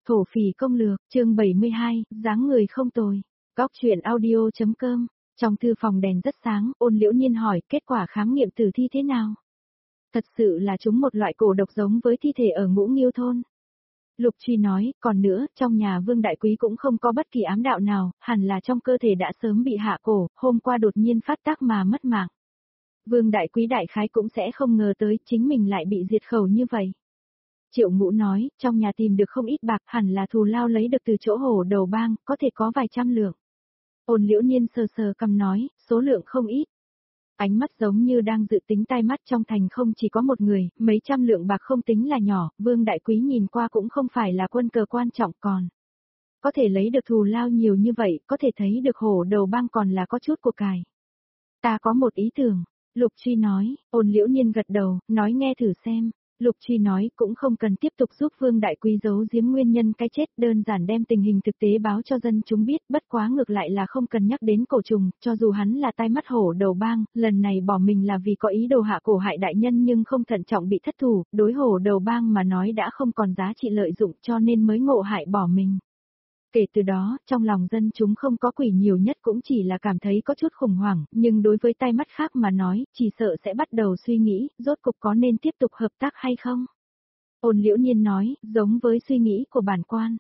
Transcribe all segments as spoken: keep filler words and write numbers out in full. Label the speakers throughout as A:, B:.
A: Thổ phỉ công lược, chương bảy mươi hai, dáng người không tồi. Góc truyện audio.com. Trong thư phòng đèn rất sáng, Ôn Liễu Nhiên hỏi, kết quả khám nghiệm tử thi thế nào? Thật sự là chúng một loại cổ độc giống với thi thể ở Ngũ Nghiêu thôn. Lục Truy nói, còn nữa, trong nhà Vương Đại Quý cũng không có bất kỳ ám đạo nào, hẳn là trong cơ thể đã sớm bị hạ cổ, hôm qua đột nhiên phát tác mà mất mạng. Vương Đại Quý đại khái cũng sẽ không ngờ tới chính mình lại bị diệt khẩu như vậy. Triệu Ngũ nói, trong nhà tìm được không ít bạc, hẳn là thù lao lấy được từ chỗ Hổ Đầu Bang, có thể có vài trăm lượng. Ôn Liễu Nhiên sờ sờ cằm nói, số lượng không ít. Ánh mắt giống như đang dự tính tai mắt, trong thành không chỉ có một người, mấy trăm lượng bạc không tính là nhỏ, Vương Đại Quý nhìn qua cũng không phải là quân cờ quan trọng còn. Có thể lấy được thù lao nhiều như vậy, có thể thấy được Hổ Đầu Bang còn là có chút của cải. Ta có một ý tưởng, Lục Truy nói. Ôn Liễu Nhiên gật đầu, nói nghe thử xem. Lục Truy nói, cũng không cần tiếp tục giúp Vương Đại Quý giấu giếm nguyên nhân cái chết, đơn giản đem tình hình thực tế báo cho dân chúng biết, bất quá ngược lại là không cần nhắc đến cổ trùng, cho dù hắn là tai mắt Hổ Đầu Bang, lần này bỏ mình là vì có ý đồ hạ cổ hại đại nhân nhưng không thận trọng bị thất thủ, đối Hổ Đầu Bang mà nói đã không còn giá trị lợi dụng cho nên mới ngộ hại bỏ mình. Kể từ đó, trong lòng dân chúng không có quỷ nhiều nhất cũng chỉ là cảm thấy có chút khủng hoảng, nhưng đối với tai mắt khác mà nói, chỉ sợ sẽ bắt đầu suy nghĩ, rốt cục có nên tiếp tục hợp tác hay không? Ôn Liễu Nhiên nói, giống với suy nghĩ của bản quan.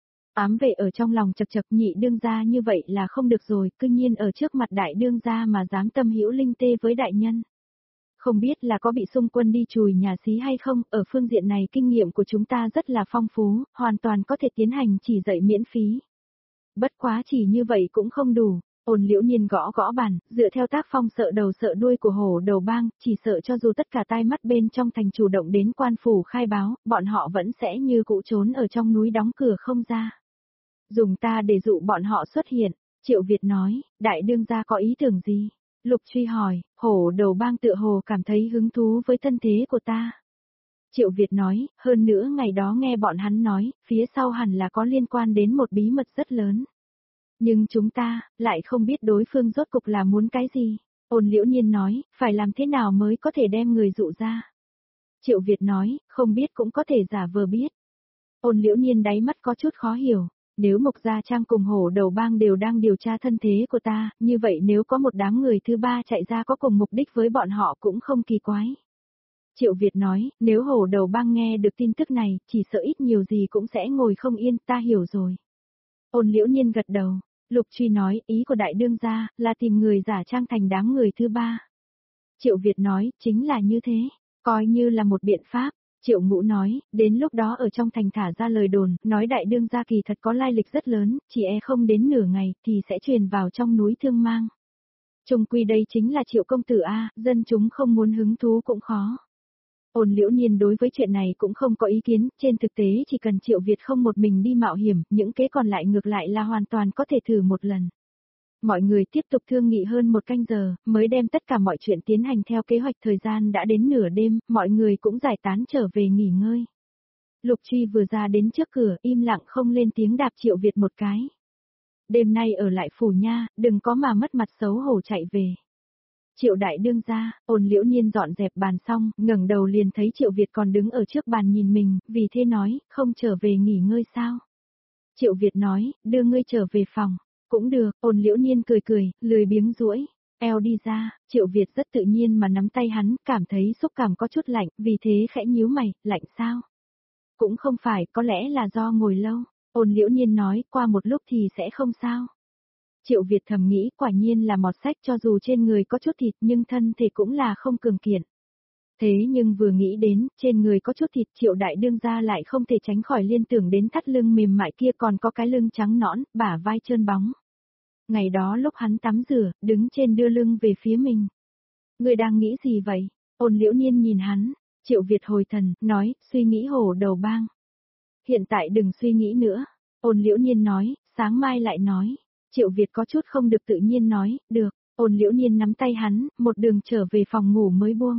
A: Ám vệ ở trong lòng chật chật, nhị đương gia như vậy là không được rồi, cư nhiên ở trước mặt đại đương gia mà dám tâm hữu linh tê với đại nhân. Không biết là có bị xung quân đi chùi nhà xí hay không, ở phương diện này kinh nghiệm của chúng ta rất là phong phú, hoàn toàn có thể tiến hành chỉ dạy miễn phí. Bất quá chỉ như vậy cũng không đủ, Ôn Liễu Nhiên gõ gõ bàn, dựa theo tác phong sợ đầu sợ đuôi của Hổ Đầu Bang, chỉ sợ cho dù tất cả tai mắt bên trong thành chủ động đến quan phủ khai báo, bọn họ vẫn sẽ như cũ trốn ở trong núi đóng cửa không ra. Dùng ta để dụ bọn họ xuất hiện, Triệu Việt nói, đại đương gia có ý tưởng gì? Lục Truy hỏi, Hổ Đầu Bang tựa hồ cảm thấy hứng thú với thân thế của ta. Triệu Việt nói, hơn nữa ngày đó nghe bọn hắn nói, phía sau hẳn là có liên quan đến một bí mật rất lớn. Nhưng chúng ta, lại không biết đối phương rốt cục là muốn cái gì. Ôn Liễu Nhiên nói, phải làm thế nào mới có thể đem người dụ ra. Triệu Việt nói, không biết cũng có thể giả vờ biết. Ôn Liễu Nhiên đáy mắt có chút khó hiểu. Nếu Mộc Gia Trang cùng Hổ Đầu Bang đều đang điều tra thân thế của ta, như vậy nếu có một đám người thứ ba chạy ra có cùng mục đích với bọn họ cũng không kỳ quái. Triệu Việt nói, nếu Hổ Đầu Bang nghe được tin tức này, chỉ sợ ít nhiều gì cũng sẽ ngồi không yên, ta hiểu rồi. Ôn Liễu Nhiên gật đầu. Lục Truy nói, ý của đại đương gia, là tìm người giả trang thành đám người thứ ba. Triệu Việt nói, chính là như thế, coi như là một biện pháp. Triệu Ngũ nói, đến lúc đó ở trong thành thả ra lời đồn, nói đại đương gia kỳ thật có lai lịch rất lớn, chỉ e không đến nửa ngày, thì sẽ truyền vào trong núi Thương Mang. Trung quy đây chính là Triệu công tử A, dân chúng không muốn hứng thú cũng khó. Ôn Liễu Nhiên đối với chuyện này cũng không có ý kiến, trên thực tế chỉ cần Triệu Việt không một mình đi mạo hiểm, những kế còn lại ngược lại là hoàn toàn có thể thử một lần. Mọi người tiếp tục thương nghị hơn một canh giờ, mới đem tất cả mọi chuyện tiến hành theo kế hoạch. Thời gian đã đến nửa đêm, mọi người cũng giải tán trở về nghỉ ngơi. Lục Truy vừa ra đến trước cửa, im lặng không lên tiếng đạp Triệu Việt một cái. Đêm nay ở lại phủ nha, đừng có mà mất mặt xấu hổ chạy về. Triệu đại đương gia, Ôn Liễu Nhiên dọn dẹp bàn xong, ngẩng đầu liền thấy Triệu Việt còn đứng ở trước bàn nhìn mình, vì thế nói, không trở về nghỉ ngơi sao? Triệu Việt nói, đưa ngươi trở về phòng. Cũng được, Ôn Liễu Nhiên cười cười, lười biếng duỗi eo đi ra. Triệu Việt rất tự nhiên mà nắm tay hắn, cảm thấy xúc cảm có chút lạnh, vì thế khẽ nhíu mày, lạnh sao? Cũng không phải, có lẽ là do ngồi lâu. Ôn Liễu Nhiên nói, qua một lúc thì sẽ không sao. Triệu Việt thầm nghĩ, quả nhiên là mọt sách, cho dù trên người có chút thịt nhưng thân thể cũng là không cường kiện. Thế nhưng vừa nghĩ đến, trên người có chút thịt, Triệu đại đương gia lại không thể tránh khỏi liên tưởng đến thắt lưng mềm mại kia, còn có cái lưng trắng nõn, bả vai trơn bóng. Ngày đó lúc hắn tắm rửa, đứng trên đưa lưng về phía mình. Người đang nghĩ gì vậy? Ôn Liễu Nhiên nhìn hắn. Triệu Việt hồi thần, nói, suy nghĩ Hổ Đầu Bang. Hiện tại đừng suy nghĩ nữa. Ôn Liễu Nhiên nói, sáng mai lại nói. Triệu Việt có chút không được tự nhiên nói, được. Ôn Liễu Nhiên nắm tay hắn, một đường trở về phòng ngủ mới buông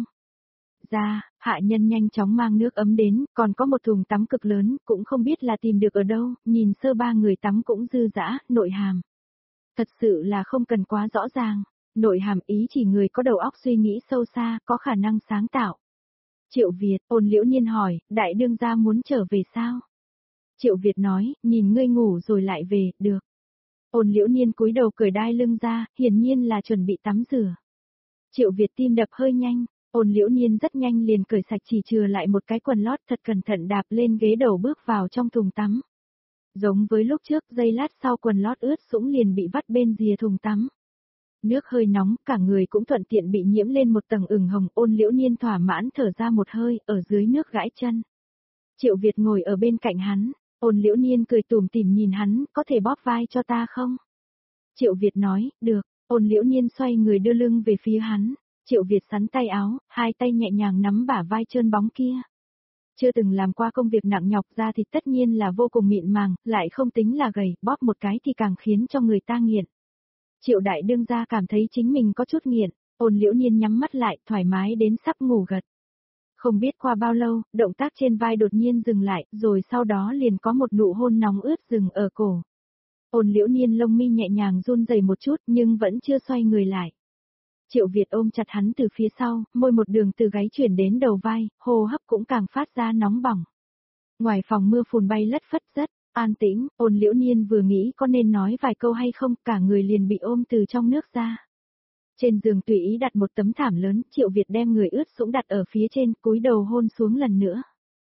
A: ra. Hạ nhân nhanh chóng mang nước ấm đến, còn có một thùng tắm cực lớn, cũng không biết là tìm được ở đâu, nhìn sơ ba người tắm cũng dư dã, nội hàm. Thật sự là không cần quá rõ ràng, nội hàm ý chỉ người có đầu óc suy nghĩ sâu xa, có khả năng sáng tạo. Triệu Việt, Ôn Liễu Nhiên hỏi, đại đương gia muốn trở về sao? Triệu Việt nói, nhìn ngươi ngủ rồi lại về, được. Ôn Liễu Niên cúi đầu cởi đai lưng ra, hiển nhiên là chuẩn bị tắm rửa. Triệu Việt tim đập hơi nhanh, Ôn Liễu Niên rất nhanh liền cởi sạch chỉ chừa lại một cái quần lót thật cẩn thận đạp lên ghế đầu bước vào trong thùng tắm. Giống với lúc trước, giây lát sau quần lót ướt sũng liền bị vắt bên rìa thùng tắm. Nước hơi nóng, cả người cũng thuận tiện bị nhiễm lên một tầng ửng hồng, Ôn Liễu Niên thỏa mãn thở ra một hơi, ở dưới nước gãi chân. Triệu Việt ngồi ở bên cạnh hắn, Ôn Liễu Niên cười tủm tỉm nhìn hắn, có thể bóp vai cho ta không? Triệu Việt nói, được, Ôn Liễu Niên xoay người đưa lưng về phía hắn, Triệu Việt sắn tay áo, hai tay nhẹ nhàng nắm bả vai trơn bóng kia. Chưa từng làm qua công việc nặng nhọc ra thì tất nhiên là vô cùng mịn màng, lại không tính là gầy, bóp một cái thì càng khiến cho người ta nghiện. Triệu đại đương gia cảm thấy chính mình có chút nghiện, Ôn Liễu Niên nhắm mắt lại, thoải mái đến sắp ngủ gật. Không biết qua bao lâu, động tác trên vai đột nhiên dừng lại, rồi sau đó liền có một nụ hôn nóng ướt dừng ở cổ. Ôn Liễu Niên lông mi nhẹ nhàng run rẩy một chút nhưng vẫn chưa xoay người lại. Triệu Việt ôm chặt hắn từ phía sau, môi một đường từ gáy chuyển đến đầu vai, hô hấp cũng càng phát ra nóng bỏng. Ngoài phòng mưa phùn bay lất phất rất an tĩnh, Ôn Liễu Niên vừa nghĩ có nên nói vài câu hay không, cả người liền bị ôm từ trong nước ra. Trên giường tùy ý đặt một tấm thảm lớn, Triệu Việt đem người ướt sũng đặt ở phía trên, cúi đầu hôn xuống lần nữa.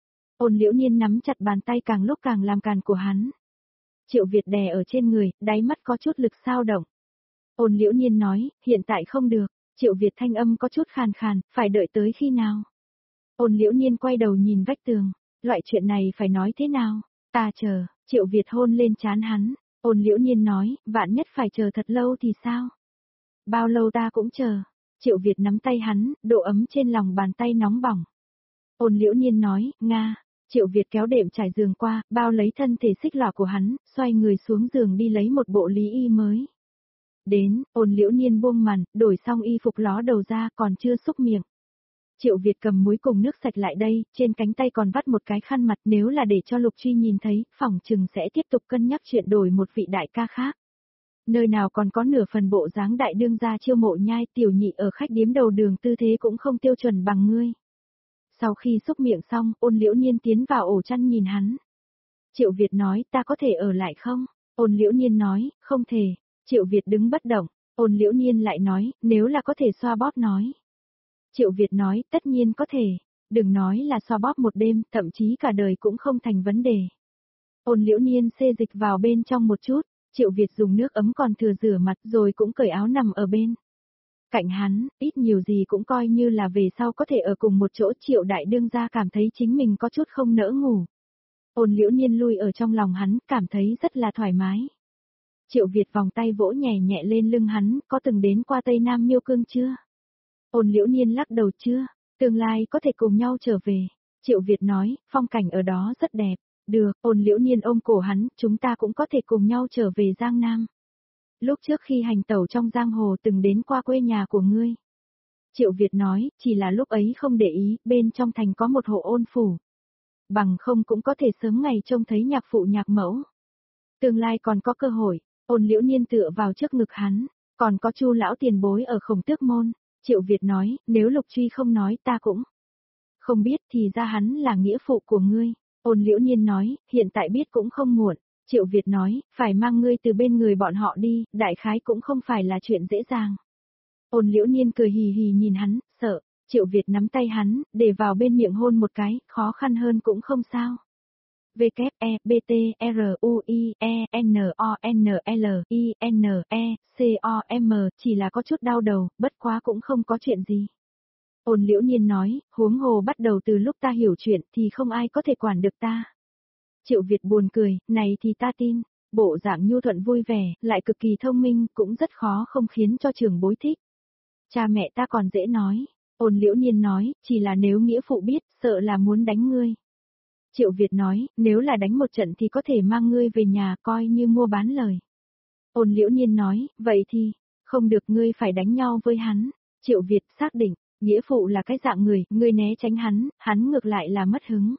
A: Ôn Liễu Niên nắm chặt bàn tay càng lúc càng làm càn của hắn. Triệu Việt đè ở trên người, đáy mắt có chút lực dao động. Ôn Liễu Niên nói, hiện tại không được, Triệu Việt thanh âm có chút khàn khàn, phải đợi tới khi nào? Ôn Liễu Niên quay đầu nhìn vách tường, loại chuyện này phải nói thế nào? Ta chờ, Triệu Việt hôn lên trán hắn, Ôn Liễu Niên nói, vạn nhất phải chờ thật lâu thì sao? Bao lâu ta cũng chờ. Triệu Việt nắm tay hắn, độ ấm trên lòng bàn tay nóng bỏng. Ôn Liễu Niên nói, Nga. Triệu Việt kéo đệm trải giường qua, bao lấy thân thể xích lỏ của hắn, xoay người xuống giường đi lấy một bộ lý y mới. Đến, Ôn Liễu Niên buông màn, đổi xong y phục ló đầu ra còn chưa xúc miệng. Triệu Việt cầm muối cùng nước sạch lại đây, trên cánh tay còn vắt một cái khăn mặt, nếu là để cho Lục Truy nhìn thấy, phỏng chừng sẽ tiếp tục cân nhắc chuyện đổi một vị đại ca khác. Nơi nào còn có nửa phần bộ dáng đại đương gia chiêu mộ nhai, tiểu nhị ở khách điếm đầu đường tư thế cũng không tiêu chuẩn bằng ngươi. Sau khi xúc miệng xong, Ôn Liễu Niên tiến vào ổ chăn nhìn hắn. Triệu Việt nói, ta có thể ở lại không? Ôn Liễu Niên nói, không thể. Triệu Việt đứng bất động, Ôn Liễu Niên lại nói, nếu là có thể xoa bóp nói. Triệu Việt nói, tất nhiên có thể. Đừng nói là xoa bóp một đêm, thậm chí cả đời cũng không thành vấn đề. Ôn Liễu Niên xê dịch vào bên trong một chút. Triệu Việt dùng nước ấm còn thừa rửa mặt rồi cũng cởi áo nằm ở bên. Cạnh hắn, ít nhiều gì cũng coi như là về sau có thể ở cùng một chỗ. Triệu đại đương gia cảm thấy chính mình có chút không nỡ ngủ. Ôn Liễu Niên lui ở trong lòng hắn, cảm thấy rất là thoải mái. Triệu Việt vòng tay vỗ nhẹ nhẹ lên lưng hắn, có từng đến qua Tây Nam Miêu Cương chưa? Ôn Liễu Niên lắc đầu chưa, tương lai có thể cùng nhau trở về. Triệu Việt nói, phong cảnh ở đó rất đẹp. Được, Ôn Liễu Niên ôm cổ hắn, chúng ta cũng có thể cùng nhau trở về Giang Nam. Lúc trước khi hành tẩu trong giang hồ từng đến qua quê nhà của ngươi. Triệu Việt nói, chỉ là lúc ấy không để ý, bên trong thành có một hộ ôn phủ. Bằng không cũng có thể sớm ngày trông thấy nhạc phụ nhạc mẫu. Tương lai còn có cơ hội, Ôn Liễu Niên tựa vào trước ngực hắn, còn có Chu lão tiền bối ở Khổng Tước môn. Triệu Việt nói, nếu Lục Truy không nói ta cũng không biết thì ra hắn là nghĩa phụ của ngươi. Ôn Liễu Niên nói, hiện tại biết cũng không muộn. Triệu Việt nói, phải mang ngươi từ bên người bọn họ đi, đại khái cũng không phải là chuyện dễ dàng. Ôn Liễu Niên cười hì hì nhìn hắn, sợ. Triệu Việt nắm tay hắn, để vào bên miệng hôn một cái, khó khăn hơn cũng không sao. W, E, B, T, R, U, I, E, N, O, N, L, I, N, E, C, O, M, chỉ là có chút đau đầu, bất quá cũng không có chuyện gì. Ôn Liễu Niên nói, huống hồ bắt đầu từ lúc ta hiểu chuyện thì không ai có thể quản được ta. Triệu Việt buồn cười, này thì ta tin, bộ dạng nhu thuận vui vẻ, lại cực kỳ thông minh, cũng rất khó không khiến cho trưởng bối thích. Cha mẹ ta còn dễ nói, Ôn Liễu Niên nói, chỉ là nếu nghĩa phụ biết, sợ là muốn đánh ngươi. Triệu Việt nói, nếu là đánh một trận thì có thể mang ngươi về nhà coi như mua bán lời. Ôn Liễu Niên nói, vậy thì, không được ngươi phải đánh nhau với hắn. Triệu Việt xác định, nghĩa phụ là cái dạng người, ngươi né tránh hắn, hắn ngược lại là mất hứng.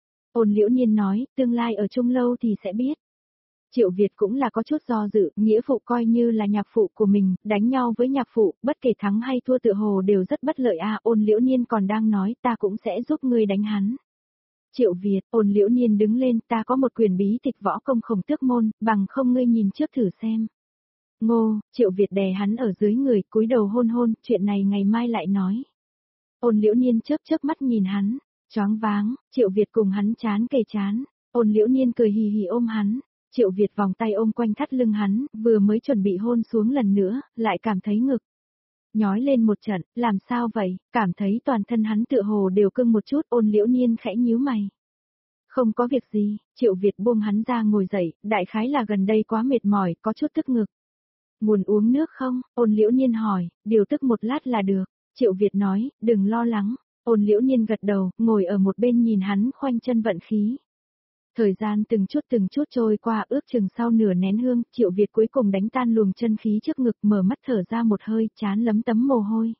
A: Ôn Liễu Niên nói, tương lai ở chung lâu thì sẽ biết. Triệu Việt cũng là có chút do dự, nghĩa phụ coi như là nhạc phụ của mình, đánh nhau với nhạc phụ, bất kể thắng hay thua tự hồ đều rất bất lợi a. Ôn Liễu Niên còn đang nói, ta cũng sẽ giúp ngươi đánh hắn. Triệu Việt, Ôn Liễu Niên đứng lên, ta có một quyền bí tịch võ công Khổng Tước môn, bằng không ngươi nhìn trước thử xem. Ngô, Triệu Việt đè hắn ở dưới người, cúi đầu hôn hôn, chuyện này ngày mai lại nói. Ôn Liễu Niên chớp chớp mắt nhìn hắn, choáng váng, Triệu Việt cùng hắn chán kề chán, Ôn Liễu Niên cười hì hì ôm hắn, Triệu Việt vòng tay ôm quanh thắt lưng hắn, vừa mới chuẩn bị hôn xuống lần nữa, lại cảm thấy ngực nhói lên một trận, làm sao vậy, cảm thấy toàn thân hắn tựa hồ đều cưng một chút, Ôn Liễu Niên khẽ nhíu mày. Không có việc gì, Triệu Việt buông hắn ra ngồi dậy, đại khái là gần đây quá mệt mỏi, có chút tức ngực. Muốn uống nước không? Ôn Liễu Niên hỏi, điều tức một lát là được. Triệu Việt nói, đừng lo lắng. Ôn Liễu Niên gật đầu, ngồi ở một bên nhìn hắn khoanh chân vận khí. Thời gian từng chút từng chút trôi qua, ước chừng sau nửa nén hương, Triệu Việt cuối cùng đánh tan luồng chân khí trước ngực, mở mắt thở ra một hơi, chán lấm tấm mồ hôi.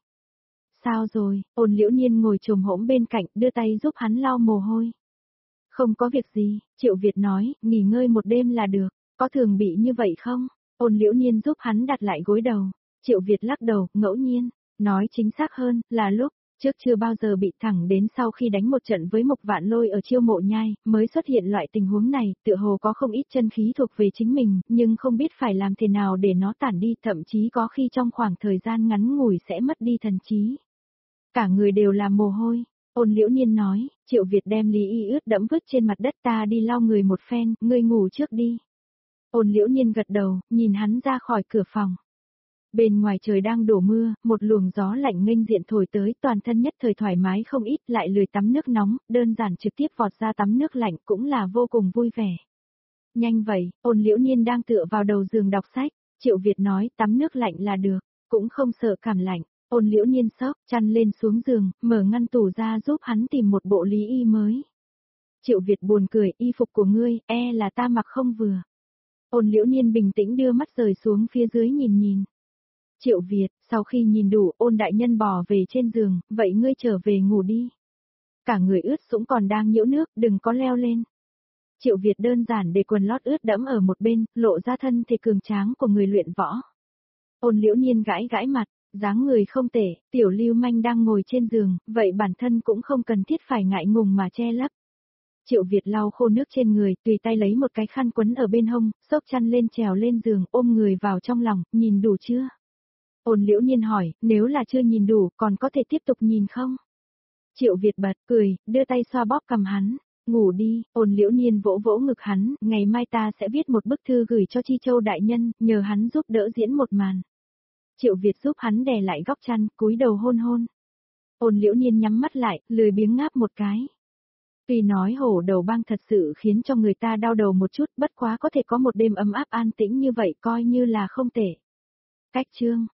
A: Sao rồi? Ôn Liễu Niên ngồi chồm hổm bên cạnh, đưa tay giúp hắn lau mồ hôi. Không có việc gì, Triệu Việt nói, nghỉ ngơi một đêm là được, có thường bị như vậy không? Ôn Liễu Niên giúp hắn đặt lại gối đầu. Triệu Việt lắc đầu, ngẫu nhiên, nói chính xác hơn, là lúc, trước chưa bao giờ bị thẳng đến sau khi đánh một trận với Mộc Vạn Lôi ở Chiêu Mộ Nhai, mới xuất hiện loại tình huống này, tựa hồ có không ít chân khí thuộc về chính mình, nhưng không biết phải làm thế nào để nó tản đi, thậm chí có khi trong khoảng thời gian ngắn ngủi sẽ mất đi thần trí. Cả người đều là mồ hôi. Ôn Liễu Niên nói, Triệu Việt đem Lý Y ướt đẫm vứt trên mặt đất, ta đi lau người một phen, ngươi ngủ trước đi. Ôn Liễu Niên gật đầu, nhìn hắn ra khỏi cửa phòng. Bên ngoài trời đang đổ mưa, một luồng gió lạnh nghênh diện thổi tới, toàn thân nhất thời thoải mái không ít, lại lười tắm nước nóng, đơn giản trực tiếp vọt ra tắm nước lạnh cũng là vô cùng vui vẻ. Nhanh vậy, Ôn Liễu Niên đang tựa vào đầu giường đọc sách, Triệu Việt nói tắm nước lạnh là được, cũng không sợ cảm lạnh. Ôn Liễu Niên sốc, chăn lên xuống giường, mở ngăn tủ ra giúp hắn tìm một bộ lý y mới. Triệu Việt buồn cười, y phục của ngươi, e là ta mặc không vừa. Ôn Liễu Niên bình tĩnh đưa mắt rời xuống phía dưới nhìn nhìn. Triệu Việt, sau khi nhìn đủ, Ôn đại nhân bò về trên giường, vậy ngươi trở về ngủ đi. Cả người ướt sũng còn đang nhiễu nước, đừng có leo lên. Triệu Việt đơn giản để quần lót ướt đẫm ở một bên, lộ ra thân thể cường tráng của người luyện võ. Ôn Liễu Niên gãi gãi mặt. Dáng người không tệ, tiểu lưu manh đang ngồi trên giường, vậy bản thân cũng không cần thiết phải ngại ngùng mà che lấp. Triệu Việt lau khô nước trên người, tùy tay lấy một cái khăn quấn ở bên hông, xốc chăn lên trèo lên giường, ôm người vào trong lòng, nhìn đủ chưa? Ôn Liễu Niên hỏi, nếu là chưa nhìn đủ, còn có thể tiếp tục nhìn không? Triệu Việt bật, cười, đưa tay xoa bóp cầm hắn, ngủ đi, Ôn Liễu Niên vỗ vỗ ngực hắn, ngày mai ta sẽ viết một bức thư gửi cho Chi Châu đại nhân, nhờ hắn giúp đỡ diễn một màn. Triệu Việt giúp hắn đè lại góc chăn, cúi đầu hôn hôn. Ôn Liễu Niên nhắm mắt lại, lười biếng ngáp một cái. Tuy nói hổ đầu bang thật sự khiến cho người ta đau đầu một chút, bất quá có thể có một đêm ấm áp an tĩnh như vậy coi như là không tệ. Cách chương